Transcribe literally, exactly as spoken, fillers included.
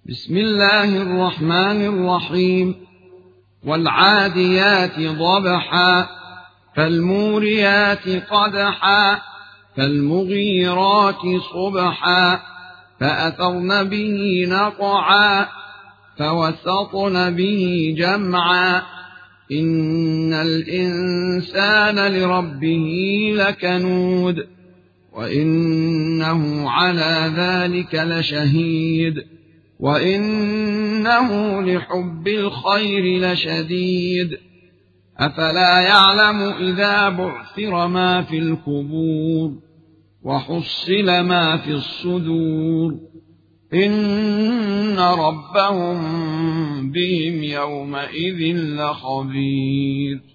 بسم الله الرحمن الرحيم. والعاديات ضبحا فالموريات قدحا فالمغيرات صبحا فأثرن به نقعا فوسطن به جمعا إن الإنسان لربه لكنود وإنه على ذلك لشهيد وإنه لحب الخير لشديد أفلا يعلم إذا بعثر ما في القبور وحصل ما في الصدور إن ربهم بهم يومئذ لخبير.